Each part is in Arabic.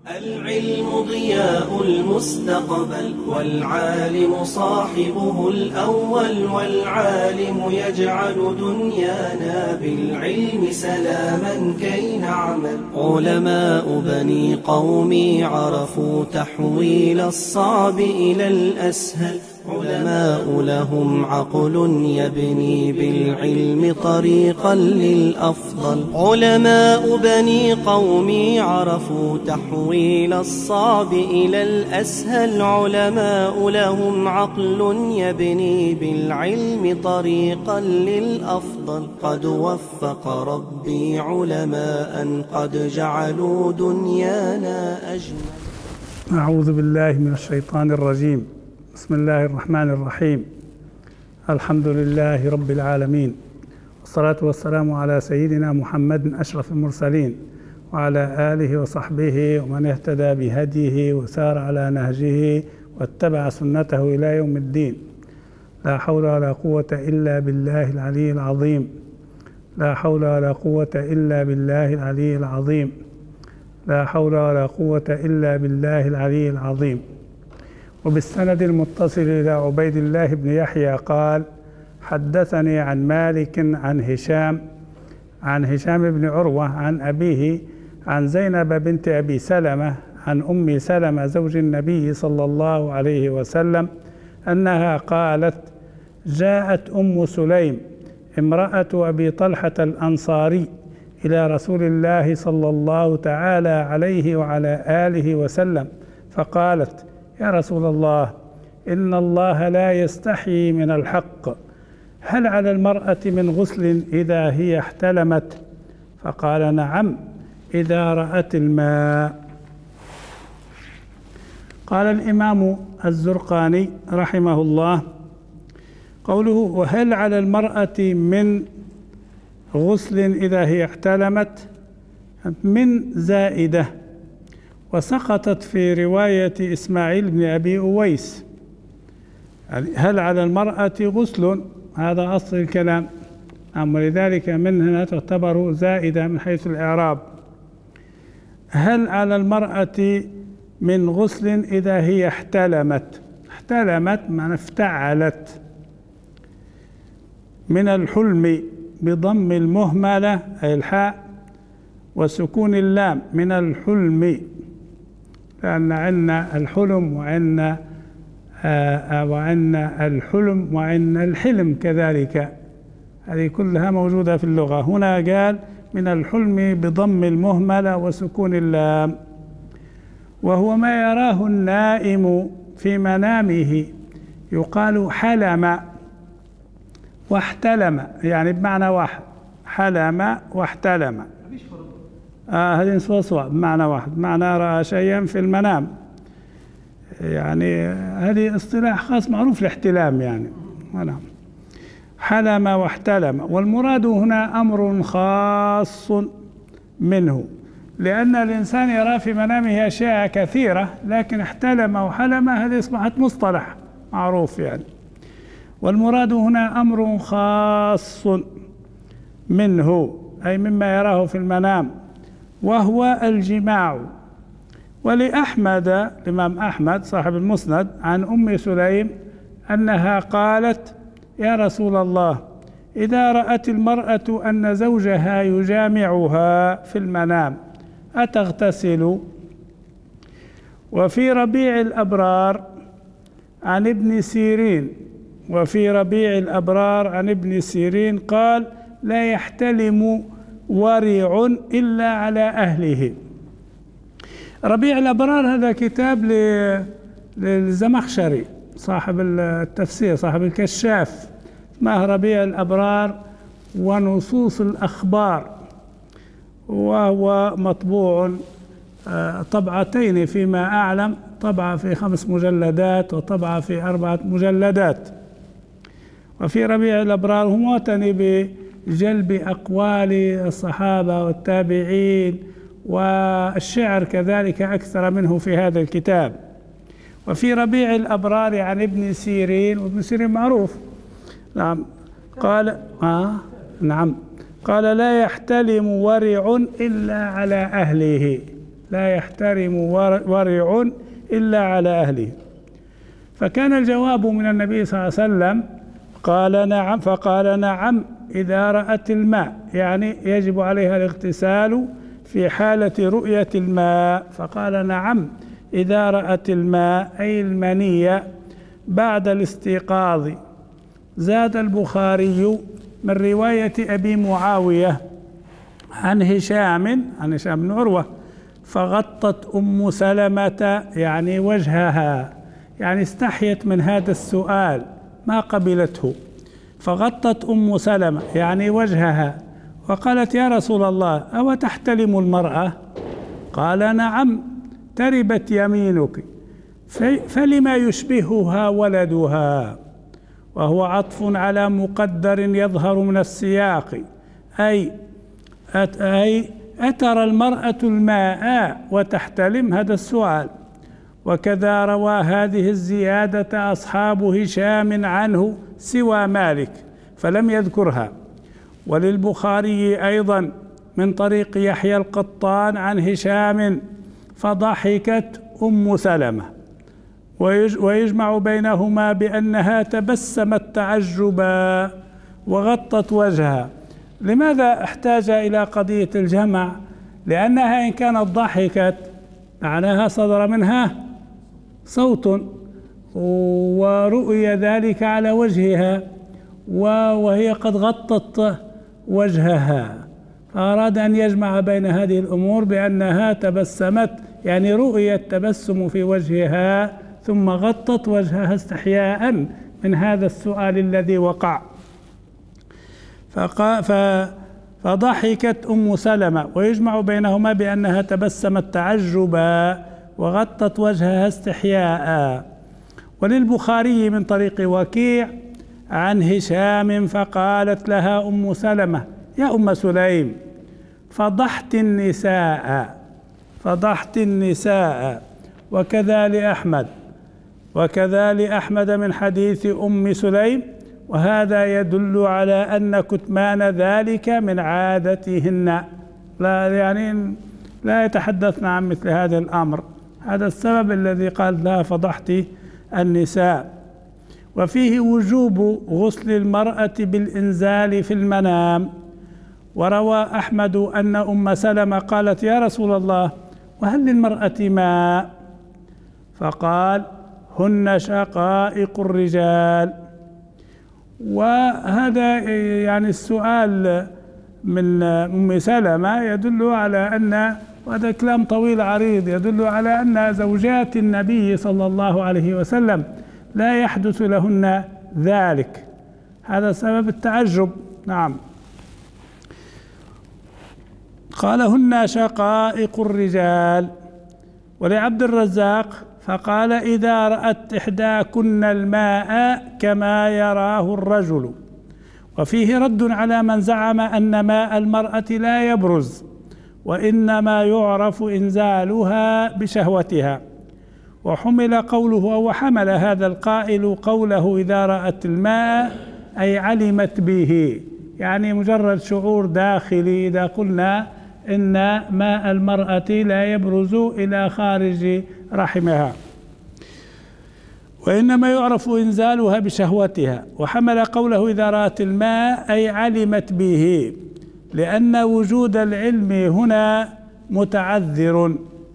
العلم ضياء المستقبل والعالم صاحبه الأول، والعالم يجعل دنيانا بالعلم سلاما كي نعمل. علماء بني قومي عرفوا تحويل الصعب إلى الأسهل، علماء لهم عقل يبني بالعلم طريقا للأفضل. علماء بني قومي عرفوا تحويل الصعب إلى الأسهل، علماء لهم عقل يبني بالعلم طريقا للأفضل. قد وفق ربي علماء قد جعلوا دنيانا أجمل. أعوذ بالله من الشيطان الرجيم. بسم الله الرحمن الرحيم. الحمد لله رب العالمين، والصلاة والسلام على سيدنا محمد أشرف المرسلين، وعلى آله وصحبه ومن اهتدى بهديه وسار على نهجه واتبع سنته إلى يوم الدين. لا حول ولا قوة إلا بالله العلي العظيم. لا حول ولا قوة إلا بالله العلي العظيم. لا حول ولا قوة إلا بالله العلي العظيم. وبالسند المتصل إلى عبيد الله بن يحيى قال: حدثني عن مالك عن هشام بن عروة عن أبيه عن زينب بنت أبي سلمة عن أم سلمة زوج النبي صلى الله عليه وسلم أنها قالت: جاءت أم سليم امرأة أبي طلحة الأنصاري إلى رسول الله صلى الله تعالى عليه وعلى آله وسلم فقالت: يا رسول الله، إن الله لا يستحيي من الحق، هل على المرأة من غسل إذا هي احتلمت؟ فقال: نعم، إذا رأت الماء. قال الإمام الزرقاني رحمه الله: قوله وهل على المرأة من غسل إذا هي احتلمت من زائدة، وسقطت في رواية إسماعيل بن أبي أويس. يعني هل على المرأة غسل، هذا أصل الكلام، ولذلك من هنا تعتبر زائدة من حيث الإعراب. هل على المرأة من غسل إذا هي احتلمت؟ احتلمت معنى افتعلت. من الحلم بضم المهملة أي الحاء وسكون اللام، من الحلم، لأن عندنا الحلم وعندنا الحلم وعندنا الحلم كذلك، هذه كلها موجودة في اللغة. هنا قال من الحلم بضم المهملة وسكون اللام. وهو ما يراه النائم في منامه، يقال حلم واحتلم، يعني بمعنى واحد، حلم واحتلم. هذه نصوصها بمعنى واحد، بمعنى رأى شيئا في المنام، يعني هذه اصطلاح خاص معروف الاحتلام يعني. نعم، حلم واحتلم. والمراد هنا أمر خاص منه، لأن الإنسان يرى في منامه أشياء كثيرة، لكن احتلم وحلم هذه أصبحت مصطلح معروف يعني. والمراد هنا أمر خاص منه، أي مما يراه في المنام، وهو الجماع. ولأحمد، الإمام أحمد صاحب المسند، عن أم سليم أنها قالت: يا رسول الله، إذا رأت المرأة أن زوجها يجامعها في المنام أتغتسل؟ وفي ربيع الأبرار عن ابن سيرين قال: لا يحتلم ورع إلا على أهله. ربيع الأبرار هذا كتاب للزمخشري صاحب التفسير صاحب الكشاف، اسمه ربيع الأبرار ونصوص الأخبار، وهو مطبوع طبعتين فيما أعلم، طبعة في 5 مجلدات وطبعة في 4 مجلدات. وفي ربيع الأبرار هو معتني بجلب أقوال الصحابة والتابعين، والشعر كذلك أكثر منه في هذا الكتاب. وفي ربيع الأبرار عن ابن سيرين، وابن سيرين معروف، نعم، قال نعم، قال: لا يحتلم ورع إلا على أهله. لا يحترم ورع إلا على أهله. فكان الجواب من النبي صلى الله عليه وسلم قال نعم، فقال نعم إذا رأت الماء، يعني يجب عليها الاغتسال في حالة رؤية الماء. فقال نعم إذا رأت الماء أي المني بعد الاستيقاظ. زاد البخاري من رواية أبي معاوية عن هشام بن عروة فغطت أم سلمة يعني وجهها، يعني استحيت من هذا السؤال ما قبلته، فغطت أم سلمة يعني وجهها وقالت يا رسول الله أو تحتلم المرأة؟ قال نعم تربت يمينك، فلما يشبهها ولدها، وهو عطف على مقدر يظهر من السياق، أي أترى المرأة الماء وتحتلم؟ هذا السؤال. وكذا روى هذه الزيادة أصحاب هشام عنه سوى مالك فلم يذكرها. وللبخاري أيضا من طريق يحيى القطان عن هشام فضحكت أم سلمة، ويجمع بينهما بأنها تبسمت تعجبا وغطت وجهها. لماذا احتاج إلى قضية الجمع؟ لأنها إن كانت ضحكت معناها صدر منها صوت ورؤي ذلك على وجهها وهي قد غطت وجهها، فأراد أن يجمع بين هذه الأمور بأنها تبسمت، يعني رؤي التبسم في وجهها ثم غطت وجهها استحياء من هذا السؤال الذي وقع. فضحكت أم سلمة، ويجمع بينهما بأنها تبسمت تعجبا وغطت وجهها استحياء. وللبخاري من طريق وكيع عن هشام فقالت لها أم سلمة يا أم سليم فضحت النساء. وكذا لأحمد من حديث أم سليم، وهذا يدل على أن كتمان ذلك من عادتهن، لا يتحدثن عن مثل هذا الأمر. هذا السبب الذي قال لها فضحت النساء. وفيه وجوب غسل المرأة بالإنزال في المنام. وروى أحمد أن أم سلمة قالت يا رسول الله وهل للمرأة ماء؟ فقال هن شقائق الرجال. وهذا يعني السؤال من أم سلمة يدل على أن، وهذا كلام طويل عريض، يدل على أن زوجات النبي صلى الله عليه وسلم لا يحدث لهن ذلك، هذا سبب التعجب. نعم. قال هن شقائق الرجال. ولعبد الرزاق فقال إذا رأت إحداكن الماء كما يراه الرجل. وفيه رد على من زعم أن ماء المرأة لا يبرز وإنما يعرف إنزالها بشهوتها. وحمل هذا القائل قوله إذا رأت الماء أي علمت به، يعني مجرد شعور داخلي. إذا قلنا إن ماء المرأة لا يبرز إلى خارج رحمها، وإنما يعرف إنزالها بشهوتها. وحمل قوله إذا رأت الماء أي علمت به، لأن وجود العلم هنا متعذر،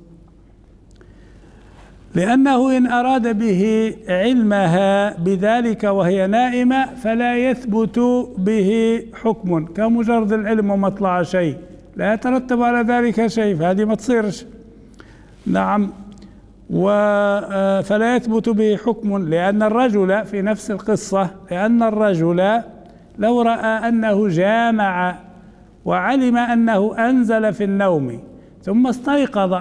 لأنه إن أراد به علمها بذلك وهي نائمة فلا يثبت به حكم، كمجرد العلم ومطلع شيء لا يترتب على ذلك شيء، فهذه ما تصيرش. نعم. فلا يثبت به حكم، لأن الرجل في نفس القصة، لأن الرجل لو رأى أنه جامع وعلم أنه أنزل في النوم ثم استيقظ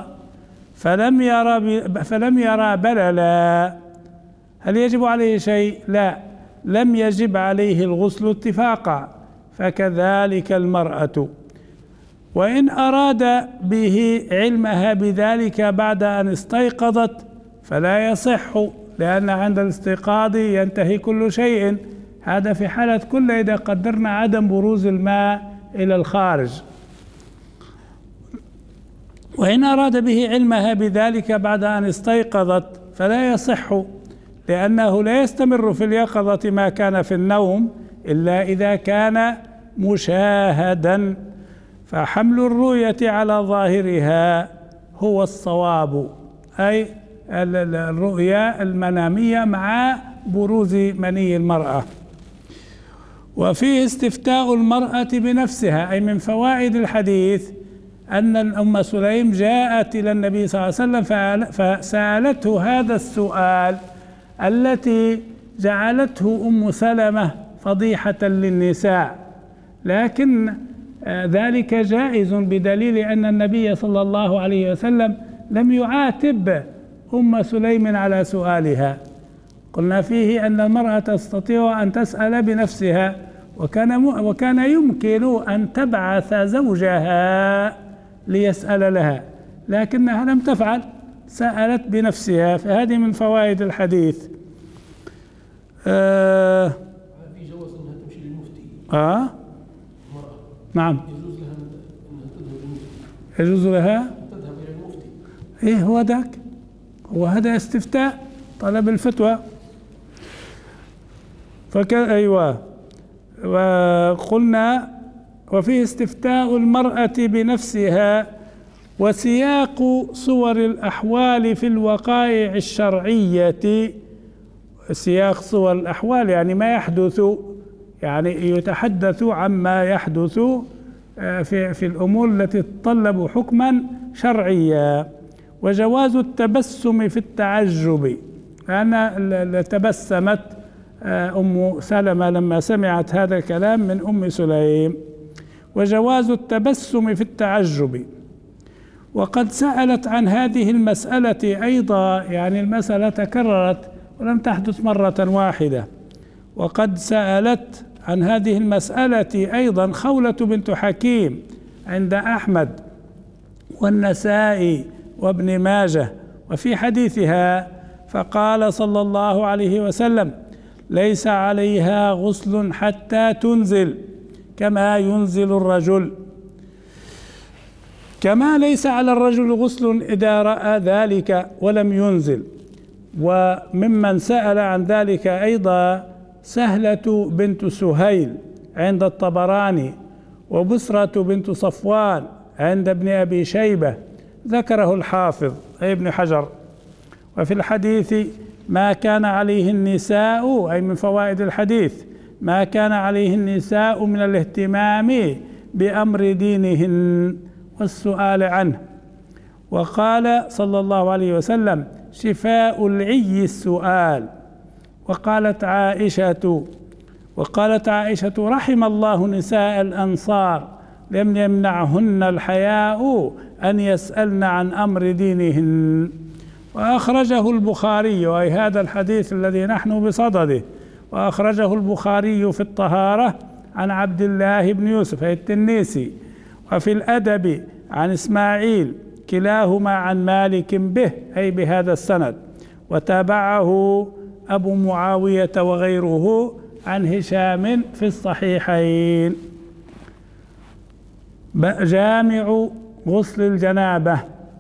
فلم يرى بللا، هل يجب عليه شيء؟ لا، لم يجب عليه الغسل اتفاقا. فكذلك المرأة، وإن أراد به علمها بذلك بعد أن استيقظت فلا يصح، لأن عند الاستيقاظ ينتهي كل شيء. هذا في حالة كل إذا قدرنا عدم بروز الماء إلى الخارج. وإن أراد به علمها بذلك بعد أن استيقظت فلا يصح، لأنه لا يستمر في اليقظة ما كان في النوم إلا إذا كان مشاهدا، فحمل الرؤية على ظاهرها هو الصواب، أي الرؤيا المنامية مع بروز مني المرأة. وفيه استفتاء المرأة بنفسها، أي من فوائد الحديث أن أم سليم جاءت إلى النبي صلى الله عليه وسلم فسألته هذا السؤال التي جعلته أم سلمة فضيحة للنساء، لكن ذلك جائز بدليل أن النبي صلى الله عليه وسلم لم يعاتب أم سليم على سؤالها. قلنا فيه أن المرأة تستطيع أن تسأل بنفسها، وكان يمكن أن تبعث زوجها ليسأل لها، لكنها لم تفعل، سألت بنفسها، فهذه من فوائد الحديث. في جواز انها تمشي للمفتي. المرأة نعم، يجوز لها انها تذهب للمفتي. يجوز لها تذهب الى المفتي. ايه هو ذاك، وهذا استفتاء، طلب الفتوى. أيوة. وقلنا وفيه استفتاء المرأة بنفسها، وسياق صور الأحوال في الوقائع الشرعية. سياق صور الأحوال يعني ما يحدث، يعني يتحدث عما يحدث في الأمور التي تتطلب حكما شرعيا. وجواز التبسم في التعجب، لأن تبسمت أم سلمة لما سمعت هذا الكلام من أم سليم. وجواز التبسم في التعجب. وقد سألت عن هذه المسألة أيضا، يعني المسألة تكررت ولم تحدث مرة واحدة. وقد سألت عن هذه المسألة أيضا خولة بنت حكيم عند أحمد والنسائي وابن ماجه وفي حديثها، فقال صلى الله عليه وسلم: ليس عليها غسل حتى تنزل كما ينزل الرجل، كما ليس على الرجل غسل إذا رأى ذلك ولم ينزل. وممن سأل عن ذلك أيضا سهلة بنت سهيل عند الطبراني، وبسرة بنت صفوان عند ابن أبي شيبة، ذكره الحافظ أي ابن حجر. وفي الحديث ما كان عليه النساء، أي من فوائد الحديث ما كان عليه النساء من الاهتمام بأمر دينهن والسؤال عنه. وقال صلى الله عليه وسلم: شفاء العي السؤال. وقالت عائشة: رحم الله نساء الأنصار لم يمنعهن الحياء أن يسألن عن أمر دينهن. وأخرجه البخاري، أي هذا الحديث الذي نحن بصدده، وأخرجه البخاري في الطهارة عن عبد الله بن يوسف التنيسي، وفي الأدب عن إسماعيل، كلاهما عن مالك به، أي بهذا السند. وتابعه أبو معاوية وغيره عن هشام في الصحيحين. جامع غسل الجنابة.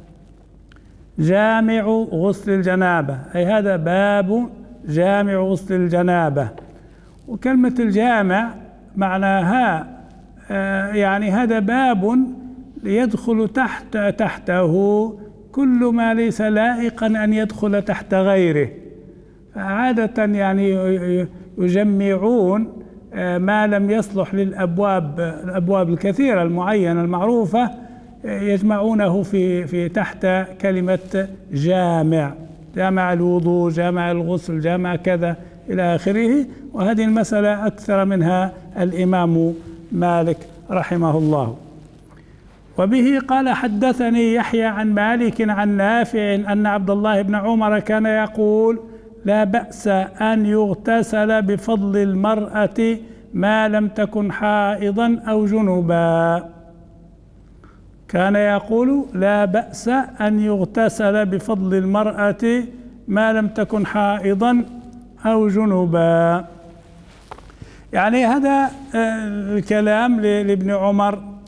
جامع غسل الجنابة، أي هذا باب جامع غسل الجنابة. وكلمة الجامع معناها يعني هذا باب يدخل تحته كل ما ليس لائقا أن يدخل تحت غيره. فعادة يعني يجمعون ما لم يصلح الأبواب الكثيرة المعينة المعروفة، يجمعونه في تحت كلمة جامع، جامع الوضوء، جامع الغسل، جامع كذا إلى آخره. وهذه المسألة أكثر منها الإمام مالك رحمه الله. وبه قال: حدثني يحيى عن مالك عن نافع أن عبد الله بن عمر كان يقول: لا بأس أن يغتسل بفضل المرأة ما لم تكن حائضا أو جنبا. كان يقول: لا بأس أن يغتسل بفضل المرأة ما لم تكن حائضا أو جنبا. يعني هذا الكلام لابن عمر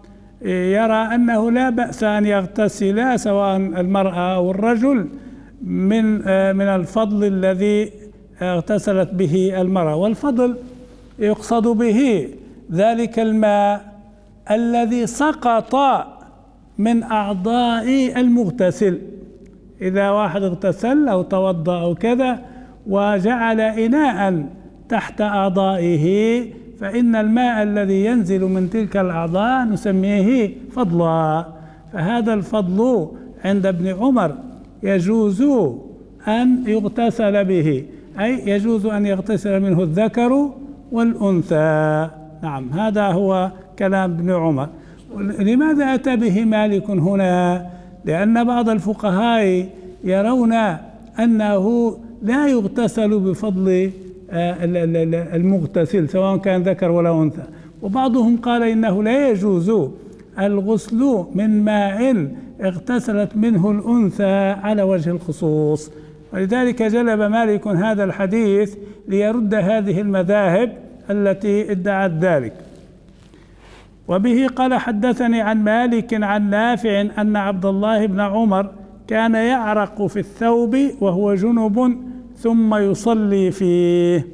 يرى أنه لا بأس أن يغتسل سواء المرأة أو الرجل من الفضل الذي اغتسلت به المرأة. والفضل يقصد به ذلك الماء الذي سقط من أعضاء المغتسل. إذا واحد اغتسل أو توضأ أو كذا وجعل إناء تحت أعضائه، فإن الماء الذي ينزل من تلك الأعضاء نسميه فضلا. فهذا الفضل عند ابن عمر يجوز أن يغتسل به، أي يجوز أن يغتسل منه الذكر والأنثى. نعم، هذا هو كلام ابن عمر. لماذا أتى به مالك هنا؟ لأن بعض الفقهاء يرون أنه لا يغتسل بفضل المغتسل سواء كان ذكر ولا أنثى، وبعضهم قال إنه لا يجوز الغسل من ماء اغتسلت منه الأنثى على وجه الخصوص. ولذلك جلب مالك هذا الحديث ليرد هذه المذاهب التي ادعت ذلك. وبه قال حدثني عن مالك عن نافع أن عبد الله بن عمر كان يعرق في الثوب وهو جنب ثم يصلي فيه.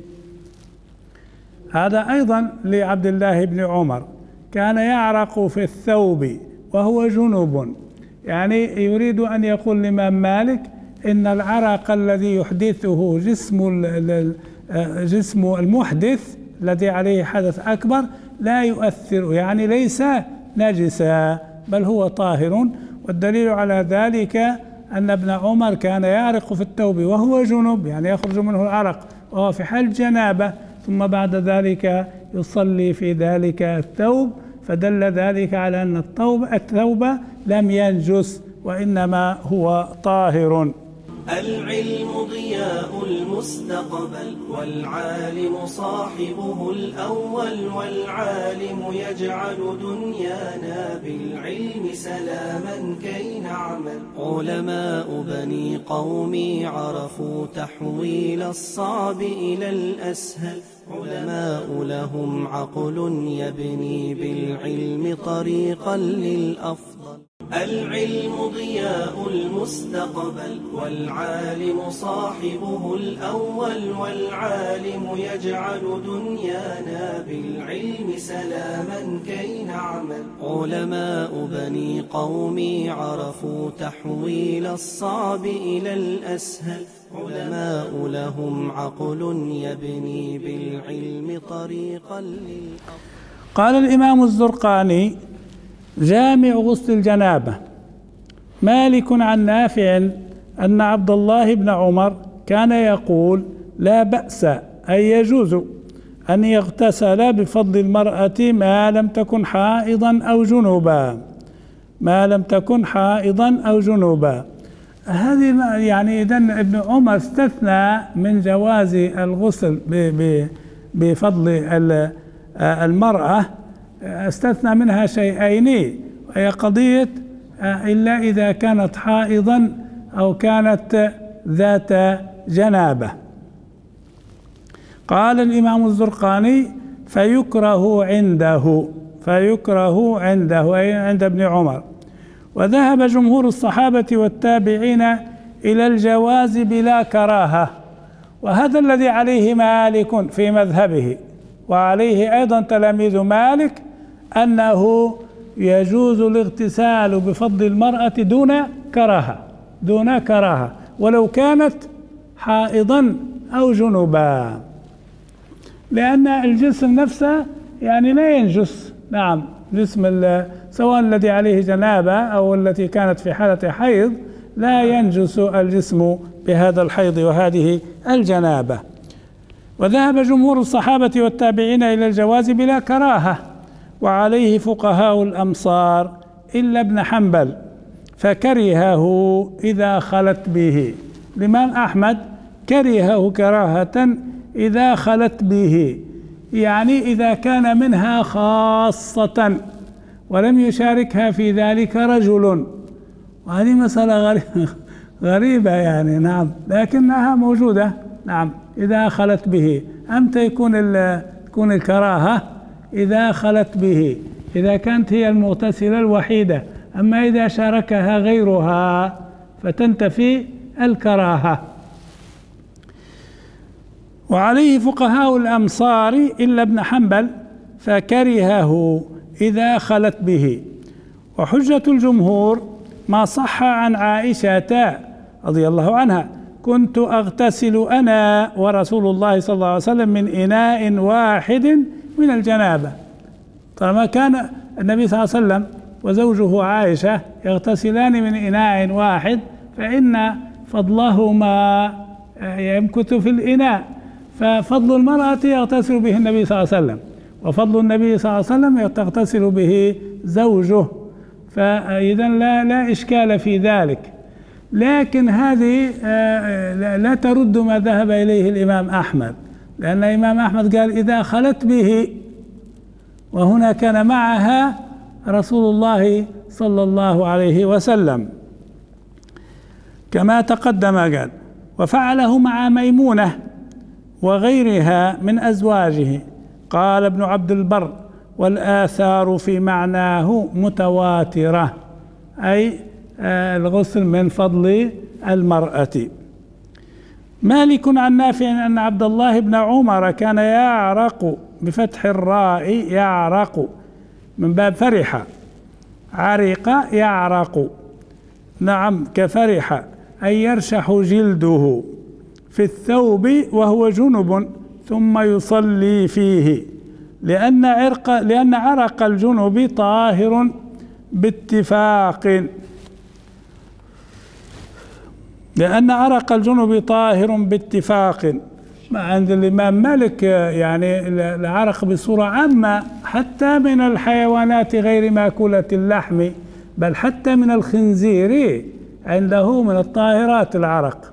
هذا أيضا لعبد الله بن عمر، كان يعرق في الثوب وهو جنب، يعني يريد أن يقول الإمام مالك إن العرق الذي يحدثه جسم المحدث الذي عليه حدث أكبر لا يؤثر، يعني ليس نجسا بل هو طاهر. والدليل على ذلك أن ابن عمر كان يعرق في الثوب وهو جنب، يعني يخرج منه العرق وهو في حال جنابة، ثم بعد ذلك يصلي في ذلك الثوب، فدل ذلك على أن الثوب لم ينجس وإنما هو طاهر. العلم ضياء المستقبل والعالم صاحبه الأول، والعالم يجعل دنيانا بالعلم سلاما كي نعمل. علماء بني قومي عرفوا تحويل الصعب إلى الأسهل، علماء لهم عقل يبني بالعلم طريقا للأفضل. العلم ضياء المستقبل والعالم صاحبه الأول، والعالم يجعل دنيانا بالعلم سلاما كي نعمل. علماء بني قومي عرفوا تحويل الصعب إلى الأسهل، علماء لهم عقل يبني بالعلم طريقا للأفضل. قال الإمام الزرقاني جامع غسل الجنابة: مالك عن نافع أن عبد الله بن عمر كان يقول لا بأس أي يجوز أن يغتسل بفضل المرأة ما لم تكن حائضا أو جنوبا، ما لم تكن حائضا أو جنوبا. هذه يعني إذن ابن عمر استثنى من جواز الغسل بفضل المرأة، استثنى منها شيئين، وهي قضية إلا إذا كانت حائضا أو كانت ذات جنابة. قال الإمام الزرقاني فيكره عنده أي عند ابن عمر. وذهب جمهور الصحابة والتابعين إلى الجواز بلا كراهة، وهذا الذي عليه مالك في مذهبه، وعليه أيضا تلاميذ مالك، أنه يجوز الاغتسال بفضل المرأة دون كراهة ولو كانت حائضا أو جنوبا، لأن الجسم نفسه يعني لا ينجس. نعم، جسم سواء الذي عليه جنابة أو التي كانت في حالة حيض لا ينجس الجسم بهذا الحيض وهذه الجنابة. وذهب جمهور الصحابة والتابعين إلى الجواز بلا كراهة، وعليه فقهاء الأمصار إلا ابن حنبل فكرهه إذا خلت به. الإمام أحمد كرهه كراهة إذا خلت به، يعني إذا كان منها خاصة ولم يشاركها في ذلك رجل، وهذه مسألة غريبة يعني. نعم، لكنها موجودة. نعم، إذا خلت به. أمتى تكون الكراهة؟ إذا خلت به، إذا كانت هي المغتسلة الوحيدة. أما إذا شاركها غيرها فتنتفي الكراهة. وعليه فقهاء الأمصار إلا ابن حنبل فكرهه إذا خلت به. وحجة الجمهور ما صح عن عائشة رضي الله عنها: كنت أغتسل أنا ورسول الله صلى الله عليه وسلم من إناء واحد من الجنابة. طالما كان النبي صلى الله عليه وسلم وزوجه عائشة يغتسلان من إناء واحد فإن فضلهما يمكث في الإناء، ففضل المرأة يغتسل به النبي صلى الله عليه وسلم، وفضل النبي صلى الله عليه وسلم تغتسل به زوجه، فإذا لا إشكال في ذلك. لكن هذه لا ترد ما ذهب إليه الإمام أحمد، لأن الإمام أحمد قال إذا خلت به، وهنا كان معها رسول الله صلى الله عليه وسلم كما تقدم. قال: وفعله مع ميمونة وغيرها من أزواجه. قال ابن عبد البر: والآثار في معناه متواترة، أي الغسل من فضل المرأة. مالك عن نافع أن عبد الله بن عمر كان يعرق بفتح الراء، يعرق من باب فرح، عرق يعرق، نعم كفرح، أي يرشح جلده في الثوب وهو جنب ثم يصلي فيه، لأن عرق الجنب طاهر باتفاق، لأن عرق الجنب طاهر باتفاق. عند الإمام مالك يعني العرق بصورة عامة حتى من الحيوانات غير ماكولة اللحم، بل حتى من الخنزير عنده من الطاهرات العرق،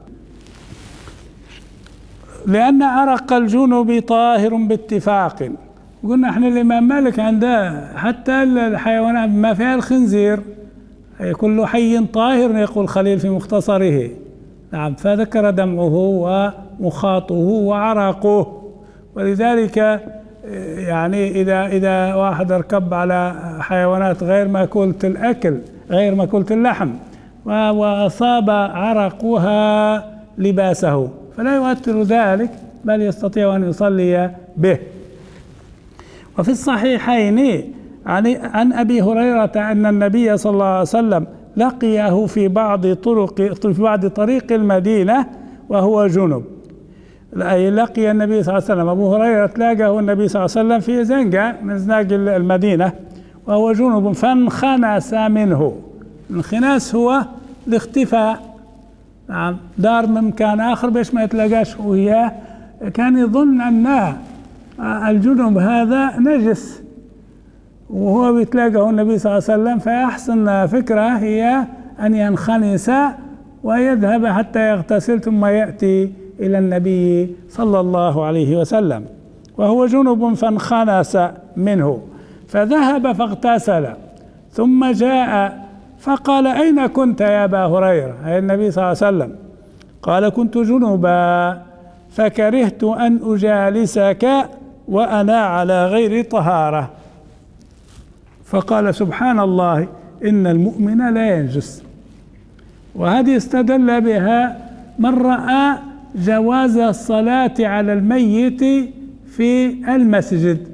لأن عرق الجنب طاهر باتفاق. قلنا احنا الإمام مالك عنده حتى الحيوانات ما فيها الخنزير، كل حي طاهر يقول خليل في مختصره. نعم، فذكر دمعه ومخاطه وعرقه. ولذلك يعني إذا واحد ركب على حيوانات غير مأكولة الأكل، غير مأكولة اللحم، وأصاب عرقها لباسه فلا يؤثر ذلك، بل يستطيع أن يصلي به. وفي الصحيحين عن أبي هريرة أن النبي صلى الله عليه وسلم لقيه في بعض طريق المدينة وهو جنب. أي لقي النبي صلى الله عليه وسلم، أبو هريرة تلاقاه النبي صلى الله عليه وسلم في زنقة من زناق المدينة وهو جنب فانخنس منه. الانخناس هو الاختفاء، نعم، دار من مكان آخر باش ما يتلاقاش وياه، كان يظن أن الجنب هذا نجس وهو بيتلاقاه النبي صلى الله عليه وسلم، فأحسن فكرة هي أن ينخنس ويذهب حتى يغتسل ثم يأتي إلى النبي صلى الله عليه وسلم وهو جنب فانخنس منه، فذهب فاغتسل ثم جاء فقال: أين كنت يا أبا هريرة؟ أي النبي صلى الله عليه وسلم. قال: كنت جنبا فكرهت أن أجالسك وأنا على غير طهارة. فقال: سبحان الله، إن المؤمن لا ينجس. وهذه استدل بها من رأى جواز الصلاة على الميت في المسجد،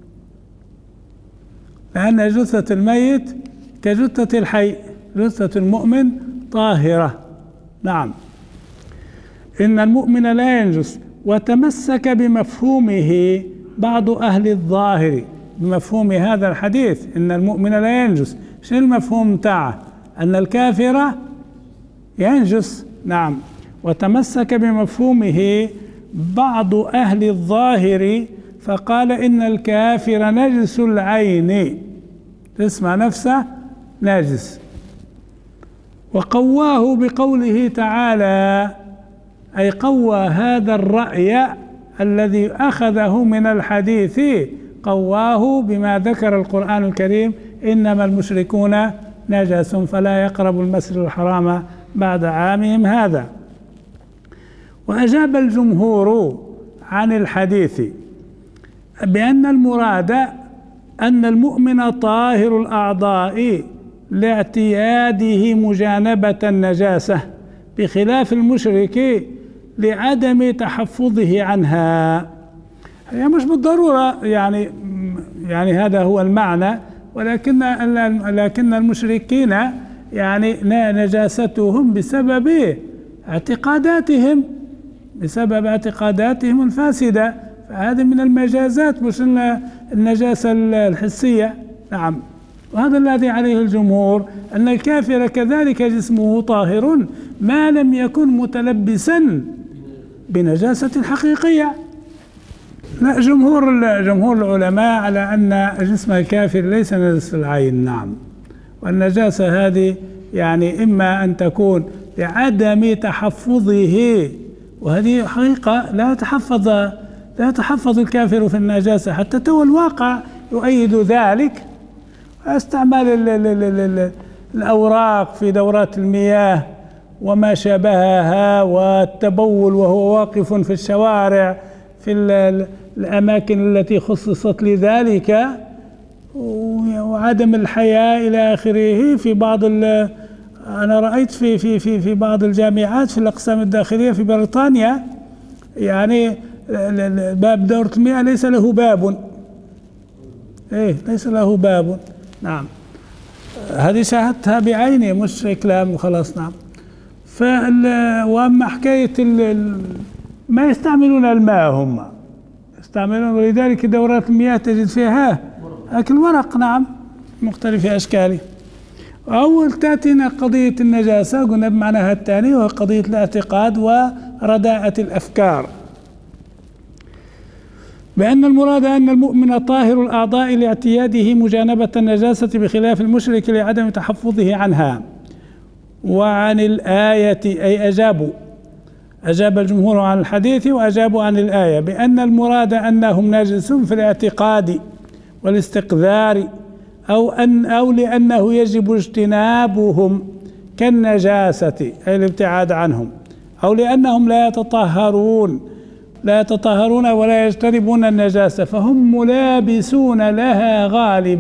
لأن جثة الميت كجثة الحي، جثة المؤمن طاهرة. نعم، إن المؤمن لا ينجس. وتمسك بمفهومه بعض أهل الظاهر، بمفهوم هذا الحديث إن المؤمن لا ينجس. شنو المفهوم تاعه؟ أن الكافر ينجس. نعم، وتمسك بمفهومه بعض أهل الظاهر فقال إن الكافر نجس العين، تسمع نفسه ناجس. وقواه بقوله تعالى، أي قوى هذا الرأي الذي أخذه من الحديث، قواه بما ذكر القرآن الكريم: إنما المشركون نجس فلا يقربوا المسجد الحرام بعد عامهم هذا. وأجاب الجمهور عن الحديث بأن المراد أن المؤمن طاهر الأعضاء لاعتياده مجانبة النجاسة، بخلاف المشرك لعدم تحفظه عنها. هي مش بالضرورة يعني هذا هو المعنى، لكن المشركين يعني نجاستهم بسبب اعتقاداتهم الفاسدة، فهذه من المجازات مش النجاسة الحسية. نعم، وهذا الذي عليه الجمهور، أن الكافر كذلك جسمه طاهر ما لم يكن متلبسا بنجاسة حقيقية. لا، جمهور العلماء على أن جسم الكافر ليس نجس العين. نعم، والنجاسة هذه يعني إما أن تكون لعدم تحفظه، وهذه حقيقة لا يتحفظ الكافر في النجاسة، حتى تو الواقع يؤيد ذلك. استعمال الأوراق في دورات المياه وما شابهها، والتبول وهو واقف في الشوارع في الأماكن التي خصصت لذلك، وعدم الحياء إلى آخره. في بعض أنا رأيت في بعض الجامعات في الأقسام الداخلية في بريطانيا يعني باب دورة المياه ليس له باب، ليس له باب. نعم، هذه شاهدتها بعيني مش كلام خلاص. نعم، وأما حكاية ما يستعملون الماء، هم يستعملون، ولذلك دورات المياه تجد فيها أكل ورق. نعم، مختلف أشكاله. أول تأتينا قضية النجاسة، قلنا بمعناها الثاني، وهي قضية الاعتقاد ورداءة الأفكار، بأن المراد أن المؤمن طاهر الأعضاء لاعتياده مجانبة النجاسة، بخلاف المشرك لعدم تحفظه عنها. وعن الآية أي أجاب الجمهور عن الحديث وأجابوا عن الآية بأن المراد أنهم ناجسون في الاعتقاد والاستقذار، أو لأنه يجب اجتنابهم كالنجاسة أي الابتعاد عنهم، أو لأنهم لا يتطهرون ولا يجتنبون النجاسة، فهم ملابسون لها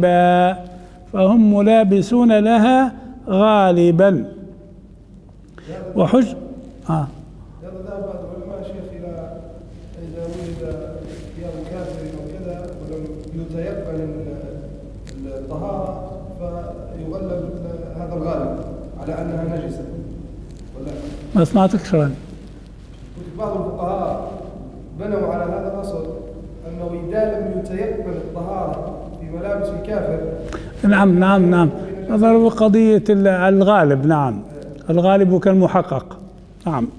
غالبا. وحج ذهب بعض العلماء شيخ إلى إذا وجد ثياب كافر أو كذا ولم يتيقن الطهارة فيغلب هذا الغالب على أنها نجسة، ولا ما سمعتك شلون؟ بعض الفقهاء بنوا على هذا الأصل أنه إذا لم يتيقن الطهارة في ملابس الكافر. نعم، نظروا قضية الغالب. نعم، الغالب كالمحقق. نعم.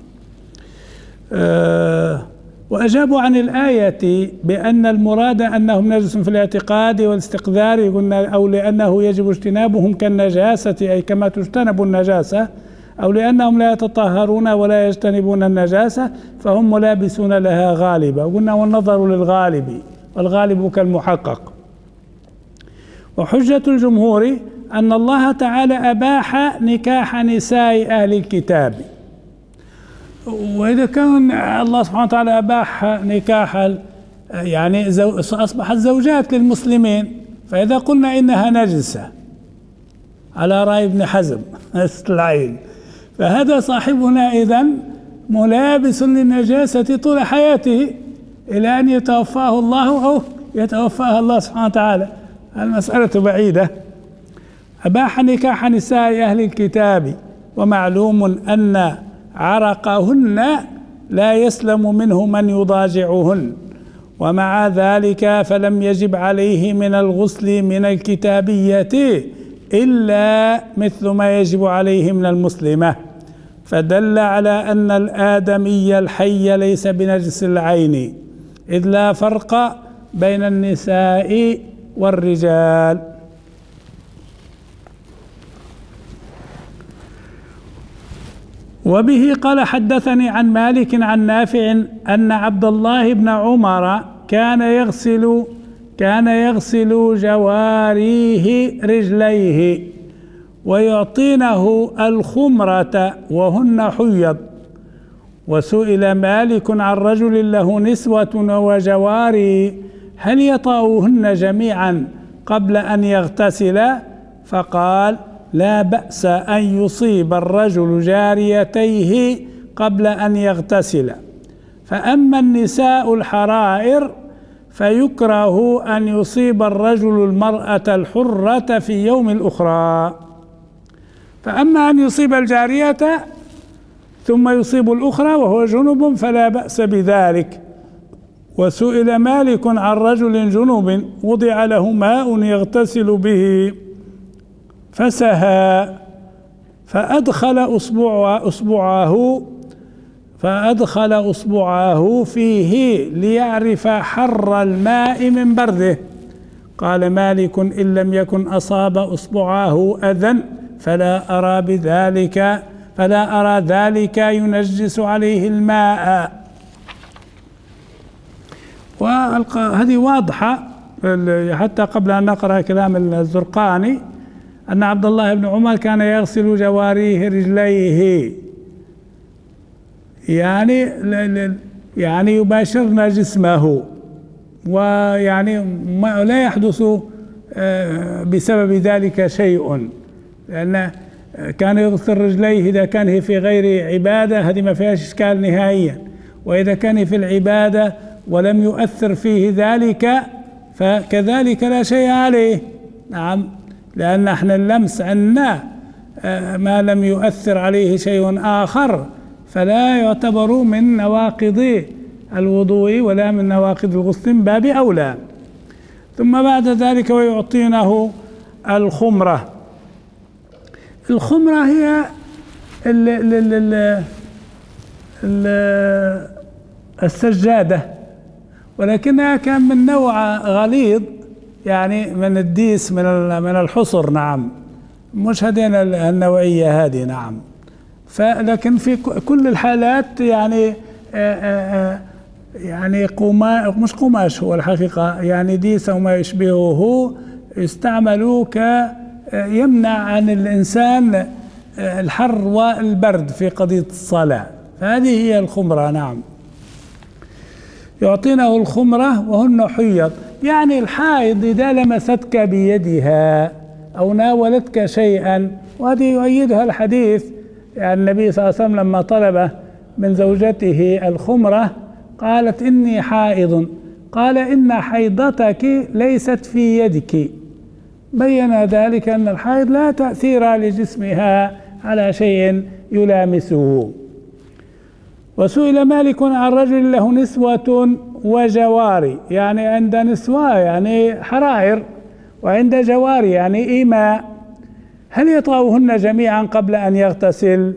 وأجابوا عن الآية بأن المراد أنهم نجس في الاعتقاد والاستقذار، قلنا أو لأنه يجب اجتنابهم كالنجاسة أي كما تجتنب النجاسة، أو لأنهم لا يتطهرون ولا يجتنبون النجاسة فهم ملابسون لها غالبا. قلنا والنظر للغالب، والغالب كالمحقق. وحجة الجمهور أن الله تعالى أباح نكاح نساء أهل الكتاب، وإذا كان الله سبحانه وتعالى أباح نكاح يعني أصبحت زوجات للمسلمين، فإذا قلنا إنها نجسة على رأي ابن حزم العين، فهذا صاحبنا إذن ملابس للنجاسة طول حياته إلى أن يتوفاه الله أو يتوفاها الله سبحانه وتعالى. المسألة بعيدة. أباح نكاح نساء أهل الكتاب، ومعلوم أن عرقهن لا يسلم منه من يضاجعهن، ومع ذلك فلم يجب عليه من الغسل من الكتابية إلا مثل ما يجب عليه من المسلمة، فدل على أن الآدمي الحي ليس بنجس العين، إذ لا فرق بين النساء والرجال. وبه قال حدثني عن مالك عن نافع أن عبد الله بن عمر كان يغسل جواريه رجليه ويعطينه الخمرة وهن حيض. وسئل مالك عن رجل له نسوة وجواري هل يطأوهن جميعا؟ قبل أن يغتسل، فقال لا بأس أن يصيب الرجل جاريتيه قبل أن يغتسل. فأما النساء الحرائر فيكره أن يصيب الرجل المرأة الحرة في يوم الأخرى. فأما أن يصيب الجارية ثم يصيب الأخرى وهو جنب فلا بأس بذلك. وسئل مالك عن رجل جنوب وضع له ماء يغتسل به فسهى فأدخل أصبعه فيه ليعرف حر الماء من برده. قال مالك إن لم يكن أصاب أصبعه أذى فلا أرى ذلك ينجس عليه الماء. وهذه واضحة حتى قبل أن نقرأ كلام الزرقاني أن عبد الله بن عمر كان يغسل جواريه رجليه، يعني يباشرن جسمه، ويعني لا يحدث بسبب ذلك شيء، لأن كان يغسل رجليه إذا كان في غير عبادة، هذه ما فيهاش إشكال نهائيا، وإذا كان في العبادة ولم يؤثر فيه ذلك فكذلك لا شيء عليه. نعم، لأن احنا اللمس عنا ما لم يؤثر عليه شيء آخر فلا يعتبر من نواقض الوضوء ولا من نواقض الغسل من باب أولى. ثم بعد ذلك ويعطينه الخمرة. الخمرة هي السجادة، ولكنها كان من نوع غليظ، يعني من الديس من الحصر. نعم، مش هذين النوعية هذه. نعم، لكن في كل الحالات يعني مش قماش هو الحقيقة، يعني ديس أو ما يشبهه يستعمل يمنع عن الإنسان الحر والبرد في قضية الصلاة، فهذه هي الخمرة. نعم، يعطينه الخمرة وهن حيض، يعني الحائض إذا لمستك بيدها أو ناولتك شيئا، وهذه يؤيدها الحديث يعني النبي صلى الله عليه وسلم لما طلب من زوجته الخمرة قالت إني حائض، قال إن حيضتك ليست في يدك، بين ذلك أن الحائض لا تأثير لجسمها على شيء يلامسه. وسئل مالك عن رجل له نسوة وجواري، يعني عند نسوة يعني حرائر، وعند جواري يعني إيماء، هل يطأهن جميعا قبل أن يغتسل؟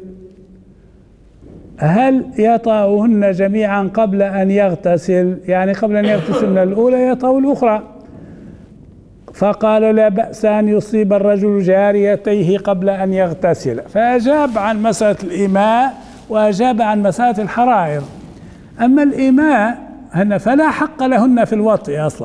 هل يطأهن جميعا قبل أن يغتسل؟ يعني قبل أن يغتسل من الأولى يطأ الأخرى. فقال لا بأس أن يصيب الرجل جاريتيه قبل أن يغتسل، فأجاب عن مسألة الإيماء وأجاب عن مسألة الحرائر. أما الإيماء فلا حق لهن في الوطئ أصلا،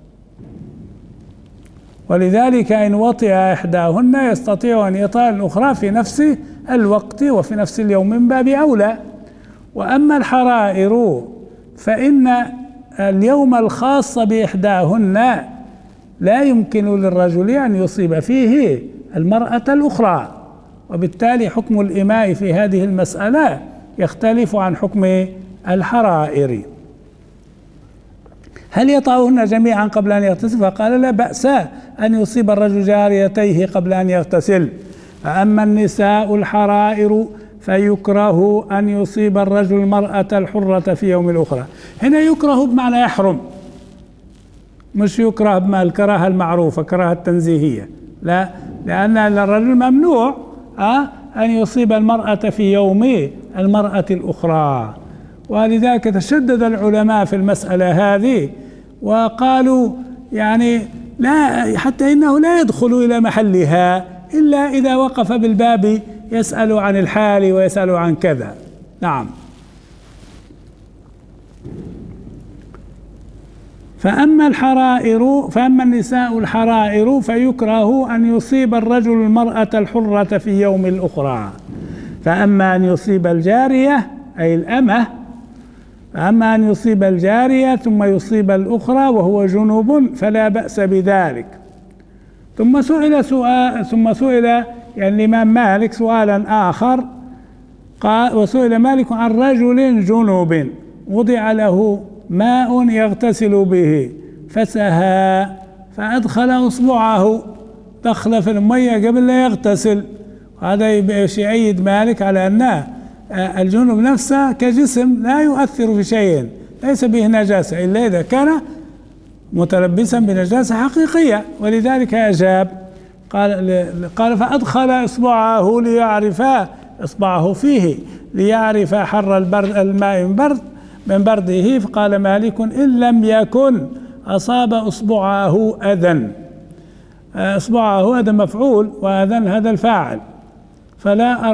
ولذلك إن وطئ إحداهن يستطيع أن يطأ الأخرى في نفس الوقت وفي نفس اليوم من باب أولى. وأما الحرائر فإن اليوم الخاص بإحداهن لا يمكن للرجل أن يصيب فيه المرأة الأخرى، وبالتالي حكم الإماء في هذه المسألة يختلف عن حكم الحرائر. هل يطأهن جميعا قبل أن يغتسل؟ فقال لا بأس أن يصيب الرجل جاريتيه قبل أن يغتسل. فأما النساء الحرائر فيكره أن يصيب الرجل المرأة الحرة في يوم الأخرى. هنا يكره بمعنى يحرم، مش يكره بما الكراهة المعروفة كراهة التنزيهية، لا، لأن الرجل ممنوع أن يصيب المرأة في يوم المرأة الأخرى. ولذلك تشدد العلماء في المسألة هذه وقالوا يعني لا، حتى إنه لا يدخل إلى محلها إلا إذا وقف بالباب يسأل عن الحال ويسأل عن كذا. نعم. فأما النساء الحرائر فيكره أن يصيب الرجل المرأة الحرة في يوم الأخرى. فأما أن يصيب الجارية أي الأمة، فأما أن يصيب الجارية ثم يصيب الأخرى وهو جنوب فلا بأس بذلك. ثم سئل يعني الإمام مالك سؤالا آخر، قال: وسئل مالك عن رجل جنوب وضع له ماء يغتسل به فسهى فأدخل إصبعه، دخل في المية قبل لا يغتسل. هذا يؤيد مالك على أن الجنوب نفسه كجسم لا يؤثر في شيء، ليس به نجاسة إلا إذا كان متلبسا بنجاسة حقيقية، ولذلك أجاب قال: فأدخل إصبعه ليعرف إصبعه فيه ليعرف حر الماء من برده. فقال مالك: إن لم يكن أصاب إصبعه أذى. إصبعه هذا مفعول وأذن هذا الفاعل، فلا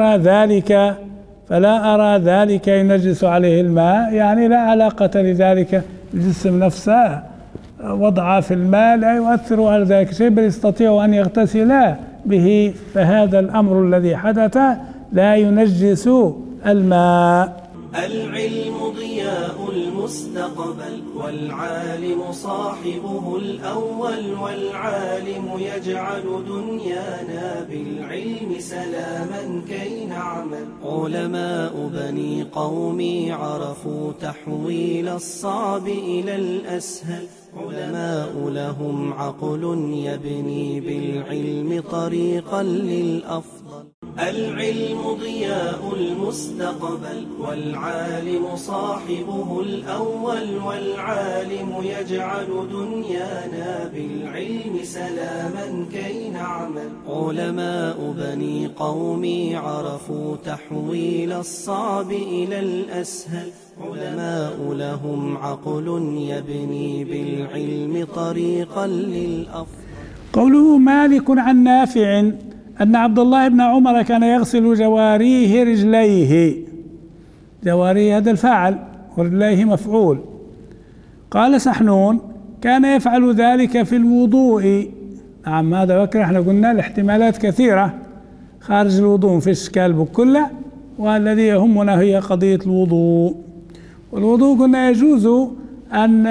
أرى ذلك ينجس عليه الماء، يعني لا علاقة لذلك الجسم نفسه وضع في الماء لا يؤثر على ذلك شيء، بل يستطيع أن يغتسل به، فهذا الأمر الذي حدث لا ينجس الماء. العلم ضياء المستقبل، والعالم صاحبه الأول، والعالم يجعل دنيانا بالعلم سلاما كي نعمل. علماء بني قومي عرفوا تحويل الصعب إلى الأسهل، علماء لهم عقل يبني بالعلم طريقا للأفضل. العلم ضياء المستقبل، والعالم صاحبه الأول، والعالم يجعل دنيانا بالعلم سلاما كي نعمل. علماء بني قومي عرفوا تحويل الصعب إلى الأسهل، علماء لهم عقل يبني بالعلم طريقا للأفضل. قوله مالك عن نافع أن عبد الله بن عمر كان يغسل جواريه رجليه، جواريه هذا الفاعل ورجليه مفعول. قال سحنون: كان يفعل ذلك في الوضوء. نعم، هذا بكر احنا قلنا الاحتمالات كثيرة خارج الوضوء في إشكال بكله، والذي يهمنا هي قضية الوضوء. والوضوء قلنا يجوز أن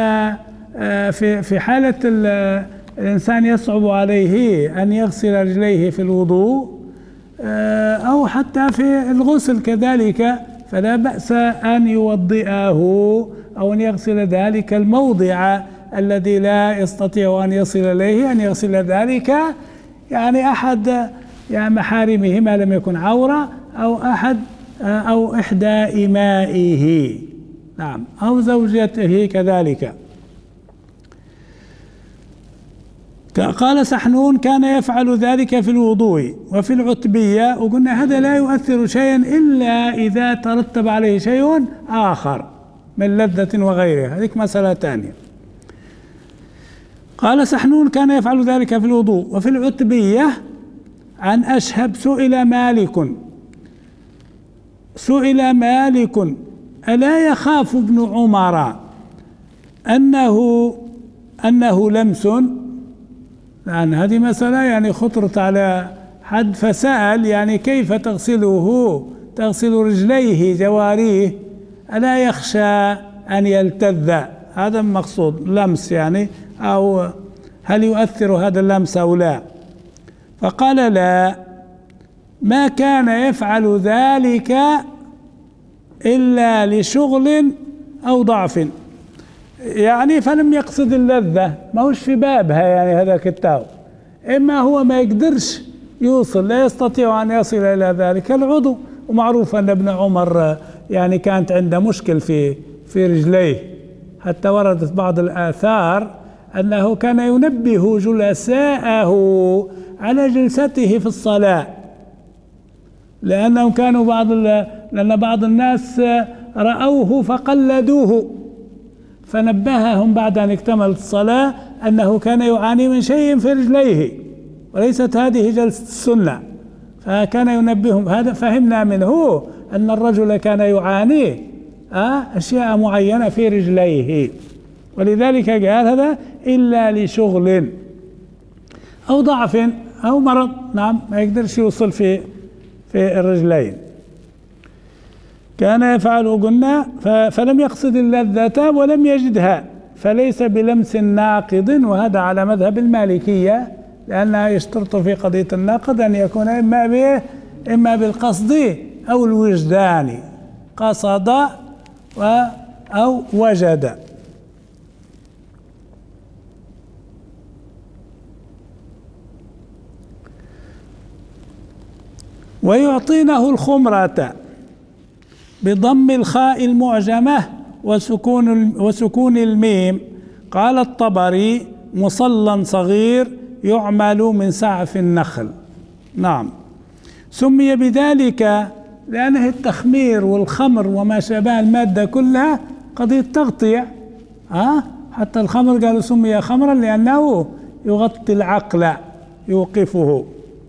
في حالة الإنسان يصعب عليه أن يغسل رجليه في الوضوء أو حتى في الغسل كذلك، فلا بأس أن يوضئه أو أن يغسل ذلك الموضع الذي لا يستطيع أن يصل إليه، أن يغسل ذلك يعني أحد يعني محارمه ما لم يكن عورة، أو إحدى إمائه، نعم، أو زوجته كذلك. قال سحنون: كان يفعل ذلك في الوضوء وفي العتبية، وقلنا هذا لا يؤثر شيئا إلا إذا ترتب عليه شيء آخر من لذة وغيرها، هذه مسألة ثانية. قال سحنون: كان يفعل ذلك في الوضوء وفي العتبية. عن أشهب سئل مالك: ألا يخاف ابن عمر أنه لمس؟ لأن هذه مسألة يعني خطرت على حد، فسأل يعني كيف تغسل رجليه جواريه، ألا يخشى أن يلتذ؟ هذا المقصود، لمس يعني، أو هل يؤثر هذا اللمس أو لا؟ فقال: لا، ما كان يفعل ذلك إلا لشغل أو ضعف، يعني فلم يقصد اللذة، ما هوش في بابها يعني هذا كتاب، إما هو ما يقدرش يوصل، لا يستطيع أن يصل إلى ذلك العضو. ومعروف أن ابن عمر يعني كانت عنده مشكل في رجليه، حتى وردت بعض الآثار أنه كان ينبه جلساءه على جلسته في الصلاة، لأنهم كانوا لأن بعض الناس رأوه فقلدوه، فنبههم بعد أن اكتملت الصلاة أنه كان يعاني من شيء في رجليه وليست هذه جلسة السنة، فكان ينبههم. هذا فهمنا منه أن الرجل كان يعاني أشياء معينة في رجليه، ولذلك قال هذا إلا لشغل أو ضعف أو مرض، نعم، ما يقدرش يوصل في الرجلين. كان يفعل قلنا فلم يقصد اللذة ولم يجدها، فليس بلمس ناقض، وهذا على مذهب المالكية، لأنها يشترط في قضية النقد أن يكون إما بالقصد أو الوجدان، قصد أو وجد. ويعطينه الخمرة بضم الخاء المعجمة وسكون الميم. قال الطبري: مصلى صغير يعمل من سعف النخل. نعم، سمي بذلك لأنه التخمير والخمر وما شابه المادة كلها قضية تغطية. حتى الخمر قالوا سمي خمرا لأنه يغطي العقل، يوقفه.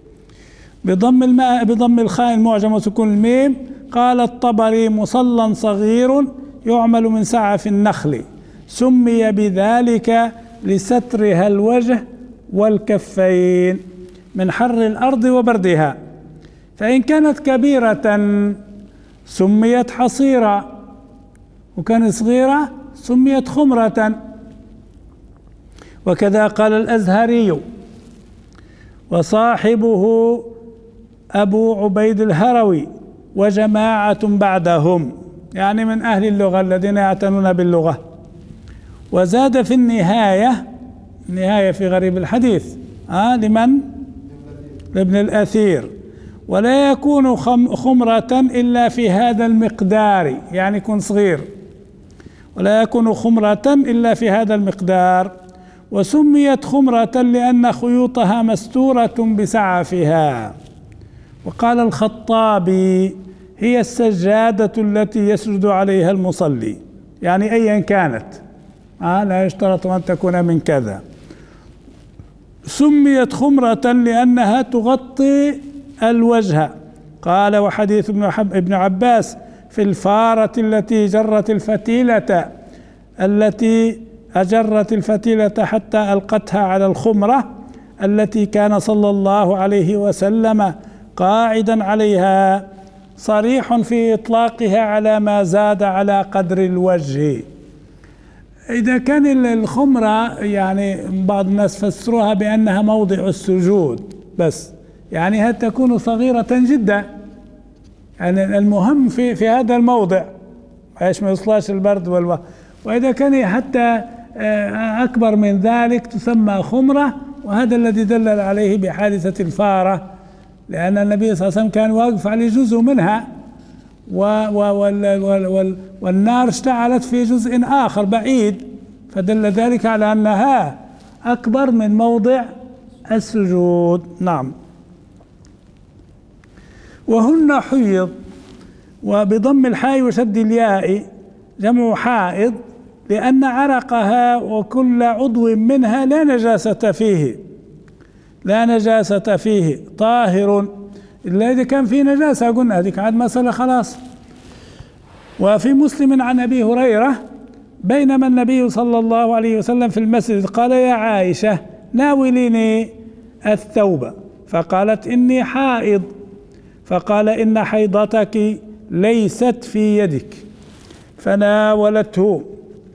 بضم الخاء المعجم وسكون الميم. قال الطبري: مصلى صغير يعمل من سعف النخل، سمي بذلك لسترها الوجه والكفين من حر الأرض وبردها، فإن كانت كبيرة سميت حصيرة، وكانت صغيرة سميت خمرة. وكذا قال الأزهري وصاحبه أبو عبيد الهروي وجماعة بعدهم، يعني من أهل اللغة الذين يعتنون باللغة. وزاد في النهاية في غريب الحديث لمن؟ لابن الأثير: ولا يكون خمرة إلا في هذا المقدار، يعني يكون صغير، ولا يكون خمرة إلا في هذا المقدار. وسميت خمرة لأن خيوطها مستورة بسعفها. وقال الخطابي: هي السجادة التي يسجد عليها المصلي، يعني أيا كانت، لا يشترط أن تكون من كذا. سميت خمرة لأنها تغطي الوجه. قال: وحديث ابن عباس في الفارة التي أجرت الفتيلة حتى ألقتها على الخمرة التي كان صلى الله عليه وسلم قاعدا عليها، صريح في إطلاقها على ما زاد على قدر الوجه. إذا كان الخمرة يعني بعض الناس فسروها بأنها موضع السجود بس، يعني تكون صغيرة جدا، يعني المهم في هذا الموضع عشان ما يوصلش البرد وإذا كان حتى أكبر من ذلك تسمى خمرة. وهذا الذي دلل عليه بحادثة الفارة، لأن النبي صلى الله عليه وسلم كان واقف على جزء منها والنار اشتعلت في جزء آخر بعيد، فدل ذلك على أنها أكبر من موضع السجود. نعم. وهن حيض، وبضم الحاء وشد الياء جمع حائض، لأن عرقها وكل عضو منها لا نجاسة فيه طاهر، إلا إذا كان فيه نجاسة، قلنا هذيك عاد مسألة خلاص. وفي مسلم عن أبي هريرة: بينما النبي صلى الله عليه وسلم في المسجد قال: يا عائشة ناوليني الثوب، فقالت: إني حائض، فقال: إن حيضتك ليست في يدك، فناولته.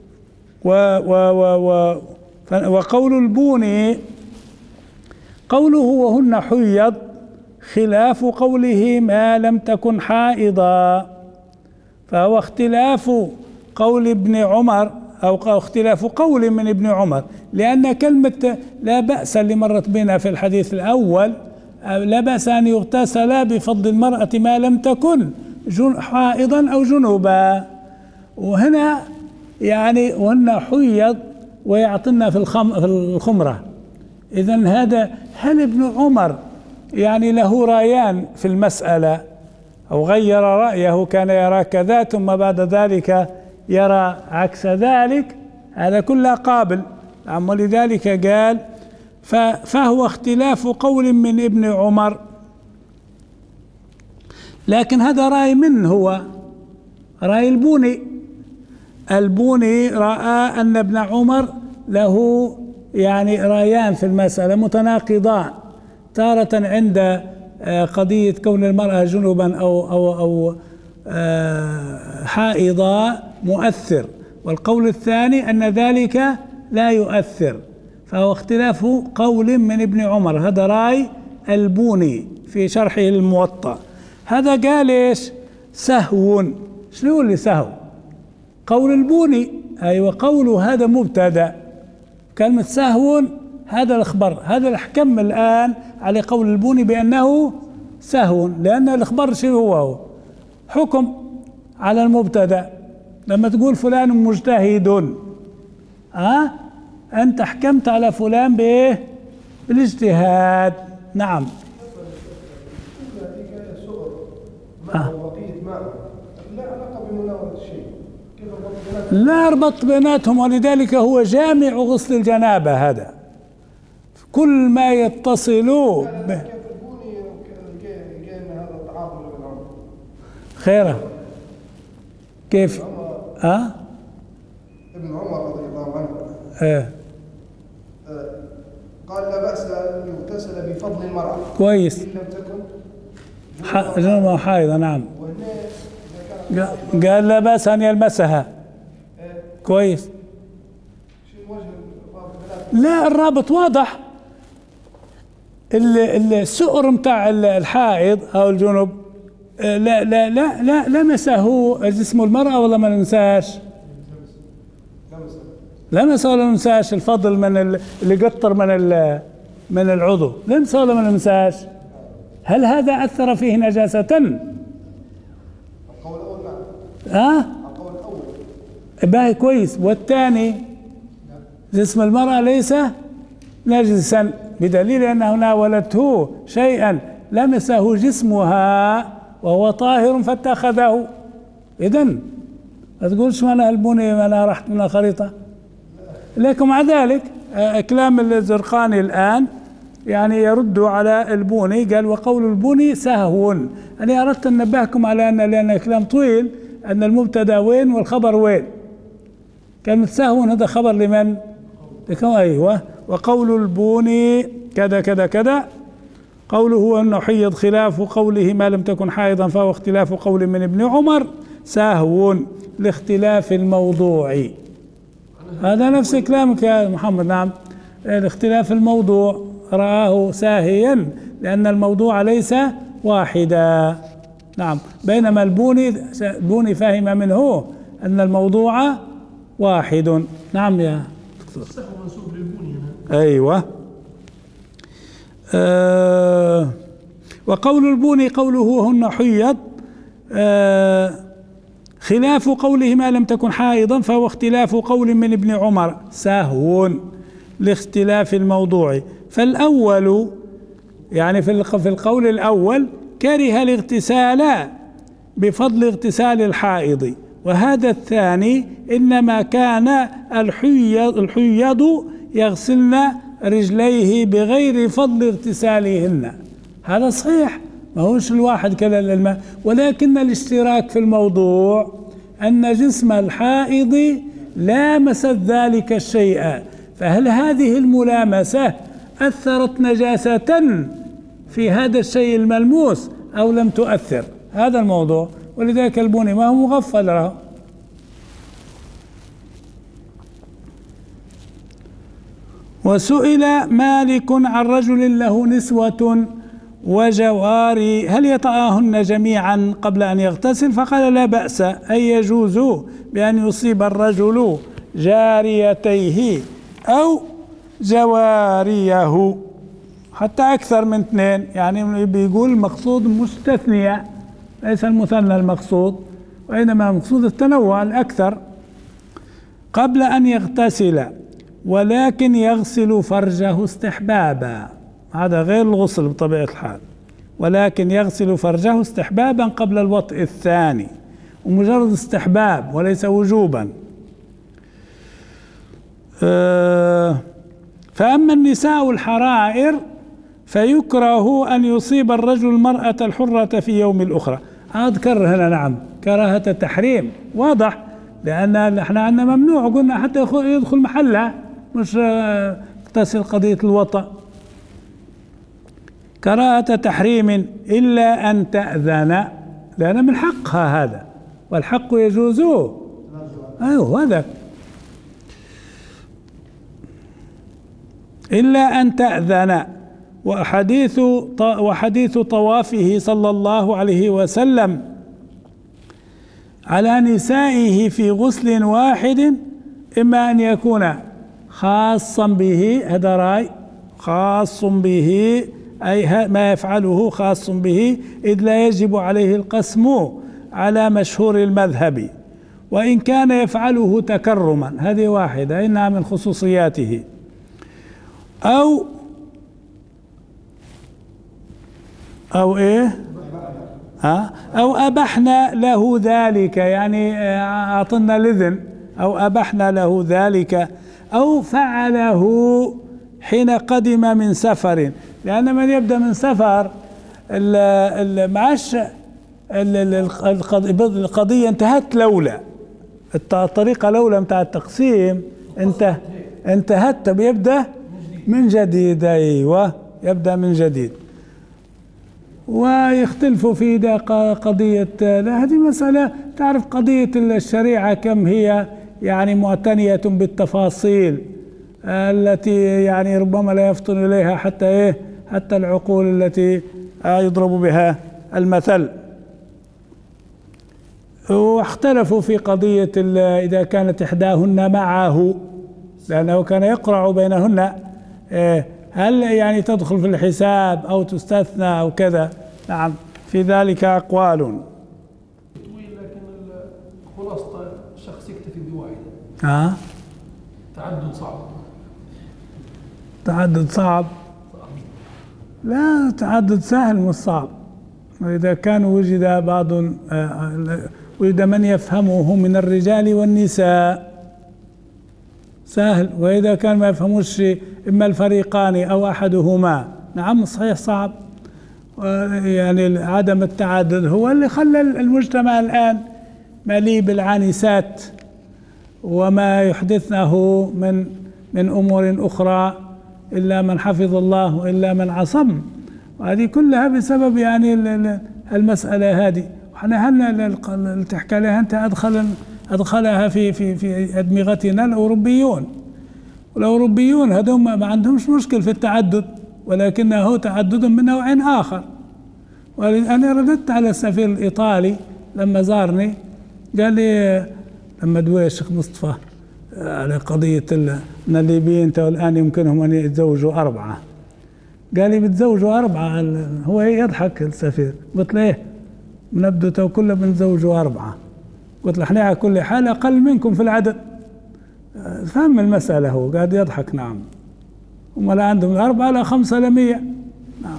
وقول البوني قوله وهن حيض خلاف قوله ما لم تكن حائضا، فهو اختلاف قول ابن عمر أو اختلاف قول من ابن عمر، لأن كلمة لا بأس اللي مرت بنا في الحديث الأول لا بأس أن يغتسل بفضل المرأة ما لم تكن حائضا أو جنوبا، وهنا يعني وهن حيض ويعطينا في الخمرة. إذن هذا هل ابن عمر يعني له رأيان في المسألة أو غير رأيه، كان يرى كذا ثم بعد ذلك يرى عكس ذلك؟ هذا كله قابل، ولذلك قال فهو اختلاف قول من ابن عمر. لكن هذا رأي من هو؟ رأي البوني رأى أن ابن عمر له يعني رأيان في المسألة متناقضان، تارة عند قضية كون المرأة جنوبا أو حائضا مؤثر، والقول الثاني أن ذلك لا يؤثر، فهو اختلاف قول من ابن عمر. هذا رأي البوني في شرحه الموطأ. هذا قال ايش؟ سهو. شنو اللي سهو؟ قول البوني. ايوه قوله هذا مبتدأ، كلمة سهو هذا الخبر. هذا الحكم الآن على قول البوني بأنه سهو، لأن الخبر شنو هو؟ حكم على المبتدأ. لما تقول فلان مجتهد، أنت حكمت على فلان بإيه؟ بالاجتهاد. نعم. لا ربط بيناتهم، ولذلك هو جامع غسل الجنابة. هذا كل ما يتصل به. خيره كيف؟ ابن عمر رضي الله عنه قال لا بأس أن يغتسل بفضل المرأة كويس إن لم تكن جنبها حائضة. نعم. قال لا بأس أن يلمسها. كويس. لا الرابط واضح. السؤر متاع الحائض أو الجنب لا لا لا لا لمسه جسم المرأة ولا ما ننساش؟ لمسه ولا ما ننساش؟ الفضل من اللي قطر من العضو لمسه ولا ما ننساش؟ هل هذا أثر فيه نجاسة؟ القول الأول نعم. القول الأول باهي كويس. والثاني جسم المرأة ليس نجسا بدليل أنه ناولته شيئا لمسه جسمها وهو طاهر فاتخذه. إذن ما تقولش ما أنا البني ما أنا رحت من الخريطة. لكن مع ذلك كلام الزرقاني الآن يعني يرد على البوني. قال وقول البوني سهو. أنا أردت أن نبهكم على أن لأن كلام طويل أن المبتدا وين والخبر وين. كلمة سهو هذا خبر لمن؟ أيوة. وقول البوني كذا كذا كذا. قوله هو أنه حيض خلاف قوله ما لم تكن حائضا فهو اختلاف قول من ابن عمر سهو لاختلاف الموضوع. هذا نفس كلامك يا محمد. نعم. الاختلاف الموضوع رآه ساهيا لأن الموضوع ليس واحدا. نعم. بينما البوني فهم منه أن الموضوع واحد. نعم يا دكتور. السهو منسوب للبوني. أيوة. وقول البوني قوله هن حيض خلاف قوله ما لم تكن حائضا فهو اختلاف قول من ابن عمر سهو لاختلاف الموضوع. فالأول يعني في القول الأول كره الاغتسال بفضل اغتسال الحائض، وهذا الثاني إنما كان الحيض يغسلن رجليه بغير فضل اغتسالهن. هذا صحيح، ما هوش الواحد كلا الماء، ولكن الاشتراك في الموضوع أن جسم الحائض لامست ذلك الشيء. فهل هذه الملامسة أثرت نجاسة في هذا الشيء الملموس أو لم تؤثر؟ هذا الموضوع. ولذلك البوني ما هو مغفل له. وسئل مالك عن رجل له نسوة وجواري هل يطأهن جميعا قبل أن يغتسل؟ فقال لا بأس، أي يجوز بأن يصيب الرجل جاريتيه أو جواريه حتى أكثر من اثنين. يعني بيقول المقصود مستثنية ليس المثنى المقصود، وإنما المقصود التنوع الأكثر قبل أن يغتسل، ولكن يغسل فرجه استحبابا. هذا غير الغسل بطبيعة الحال، ولكن يغسل فرجه استحبابا قبل الوطء الثاني، ومجرد استحباب وليس وجوبا. فأما النساء الحرائر فيكره أن يصيب الرجل المرأة الحرة في يوم الأخرى. أذكر هنا نعم كراهة التحريم واضح، لأن احنا عندنا ممنوع قلنا حتى يدخل محلها، مش تصل قضية الوطأ. كراهة تحريم إلا أن تأذن، لأن من حقها هذا، والحق يجوز. أيوه هذا. إلا أن تأذن. وحديث طوافه صلى الله عليه وسلم على نسائه في غسل واحد إما أن يكون خاصا به، هذا رأي خاص به، أي ما يفعله خاص به، إذ لا يجب عليه القسم على مشهور المذهب، وإن كان يفعله تكرما، هذه واحدة إنها من خصوصياته. أو إيه؟ أو أبحنا له ذلك، يعني أعطنا الإذن، أو أبحنا له ذلك، أو فعله حين قدم من سفر، لأن من يبدأ من سفر معاش القضية انتهت لولا الطريقة لولا متاع التقسيم انتهت، بيبدأ من جديد. أيوة، يبدأ من جديد. ويختلفوا في ده قضية، هذه مسألة تعرف قضية الشريعة كم هي يعني معتنية بالتفاصيل التي يعني ربما لا يفطن إليها حتى العقول التي يضرب بها المثل. واختلفوا في قضية إذا كانت إحداهن معه، لأنه كان يقرع بينهن، هل يعني تدخل في الحساب أو تستثنى أو كذا. نعم، في ذلك أقوال. طويل، لكن خلاصة الشخص يكتفي بواحدة. تعدد صعب. لا، تعدد سهل مش صعب. وإذا كان وجد من يفهمه من الرجال والنساء سهل، وإذا كان ما يفهموش إما الفريقان أو أحدهما، نعم صحيح صعب. يعني عدم التعدد هو اللي خلى المجتمع الآن مليء بالعانسات وما يحدثنه من أمور أخرى، إلا من حفظ الله وإلا من عصم. وهذه كلها بسبب يعني المسألة هذه. وإحنا هل تحكي لها أنت أدخلها في أدمغتنا الأوروبيون، والأوروبيون هذول ما عندهمش مشكل في التعدد، ولكنه تعدد من نوع آخر. وأنا رددت على السفير الإيطالي لما زارني، قال لي لما دوي الشيخ مصطفى على قضية أن الليبيين الآن يمكنهم أن يتزوجوا 4، قال لي بتزوجوا 4؟ هو يضحك السفير. قلت له إيه، بنبدو كله بنتزوجوا 4. قلت له احنا على كل حال أقل منكم في العدد. فهم المسألة، هو قاعد يضحك. نعم، هم لا عندهم 4 لا 5 لا 100. نعم.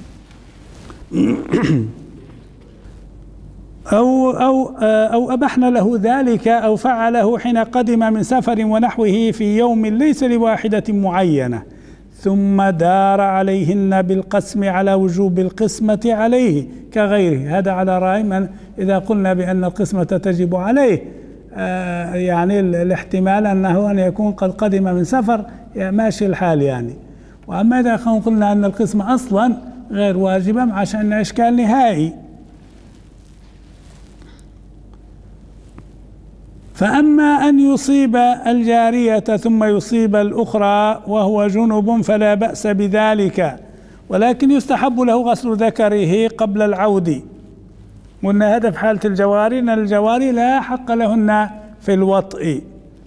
أو أبحنا له ذلك، أو فعله حين قدم من سفر ونحوه في يوم ليس لواحدة معينة، ثم دار عليهن بالقسم على وجوب القسمة عليه كغيره. هذا على رأي من إذا قلنا بأن القسمة تجب عليه، يعني الاحتمال أنه أن يكون قد قدم من سفر ماشي الحال يعني. وأما إذا قلنا أن القسمة أصلا غير واجبة عشان إشكال نهائي. فأما أن يصيب الجارية ثم يصيب الأخرى وهو جنب فلا بأس بذلك، ولكن يستحب له غسل ذكره قبل العود. قلنا هذا في حالة الجواري، أن الجواري لا حق لهن في الوطء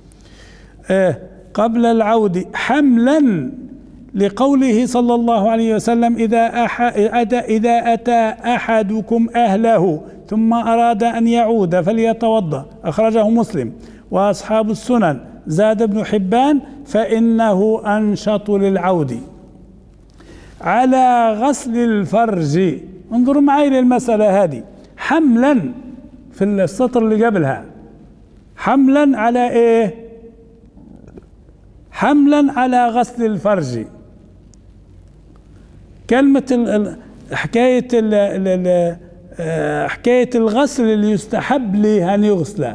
قبل العود، حملا لقوله صلى الله عليه وسلم إذا أتى أحدكم أهله ثم أراد أن يعود فليتوضأ، أخرجه مسلم وأصحاب السنن. زاد ابن حبان فإنه أنشط للعود. على غسل الفرج، انظروا معي للمسألة هذه، حملا في السطر اللي قبلها، حملا على إيه؟ حملا على غسل الفرج. كلمة حكاية الغسل اللي يستحب له أن يغسل،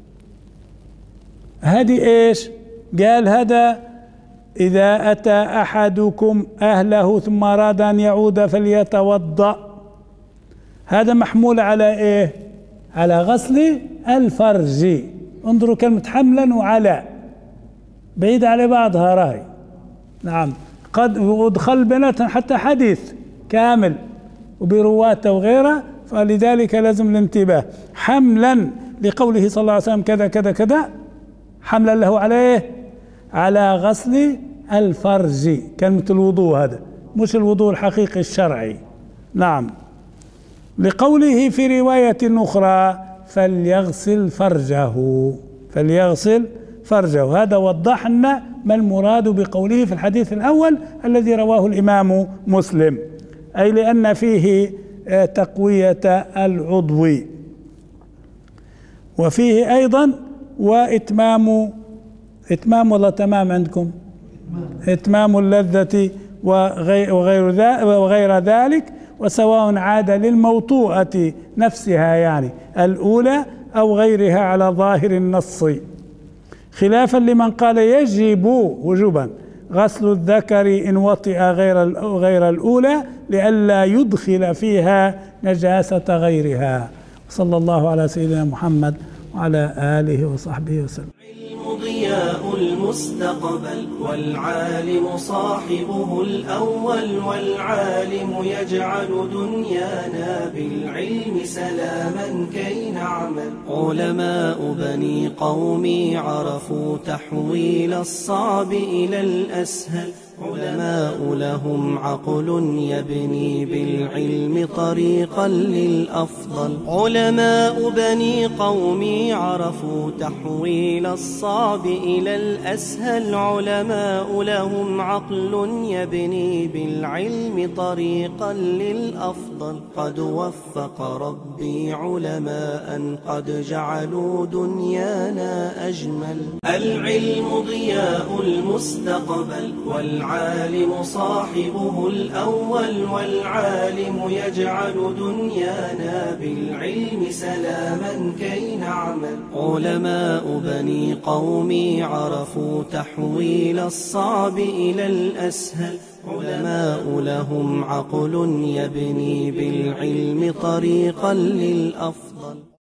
هذه إيش؟ قال هذا إذا أتى أحدكم أهله ثم أراد أن يعود فليتوضأ، هذا محمول على إيه؟ على غسل الفرج. انظروا كلمة حملا وعلى بعيد على بعضها راي. نعم، قد ودخل بنات حتى حديث كامل وبرواته وغيره، فلذلك لازم الانتباه. حملا لقوله صلى الله عليه وسلم كذا كذا كذا، حملا له عليه على غسل الفرج، كلمة الوضوء هذا مش الوضوء الحقيقي الشرعي. نعم. لقوله في رواية أخرى فليغسل فرجه، فليغسل فرجه. هذا وضحنا ما المراد بقوله في الحديث الأول الذي رواه الإمام مسلم، أي لأن فيه تقوية العضو، وفيه أيضا وإتمام ولا تمام عندكم؟ إتمام اللذة وغير ذلك، وسواء عاد للموطوءة نفسها يعني الأولى أو غيرها على ظاهر النص، خلافا لمن قال يجب وجوبا غسل الذكر إن وطئ غير الأولى لئلا يدخل فيها نجاسة غيرها. صلى الله على سيدنا محمد وعلى آله وصحبه وسلم. العلم ضياء المستقبل والعالم صاحبه الأول، والعالم يجعل دنيانا بالعلم سلاما كي نعمل. علماء بني قومي عرفوا تحويل الصعب إلى الأسهل، علماء لهم عقل يبني بالعلم طريقا للأفضل. علماء بني قومي عرفوا تحويل الصعب إلى الأسهل، علماء لهم عقل يبني بالعلم طريقا للأفضل. قد وفق ربي علماء قد جعلوا دنيانا أجمل. العلم ضياء المستقبل والعالم صاحبه الأول، والعالم يجعل دنيانا بالعلم سلاما كي نعمل. علماء بني قومي عرفوا تحويل الصعب إلى الأسهل، علماء لهم عقل يبني بالعلم طريقا للأفضل.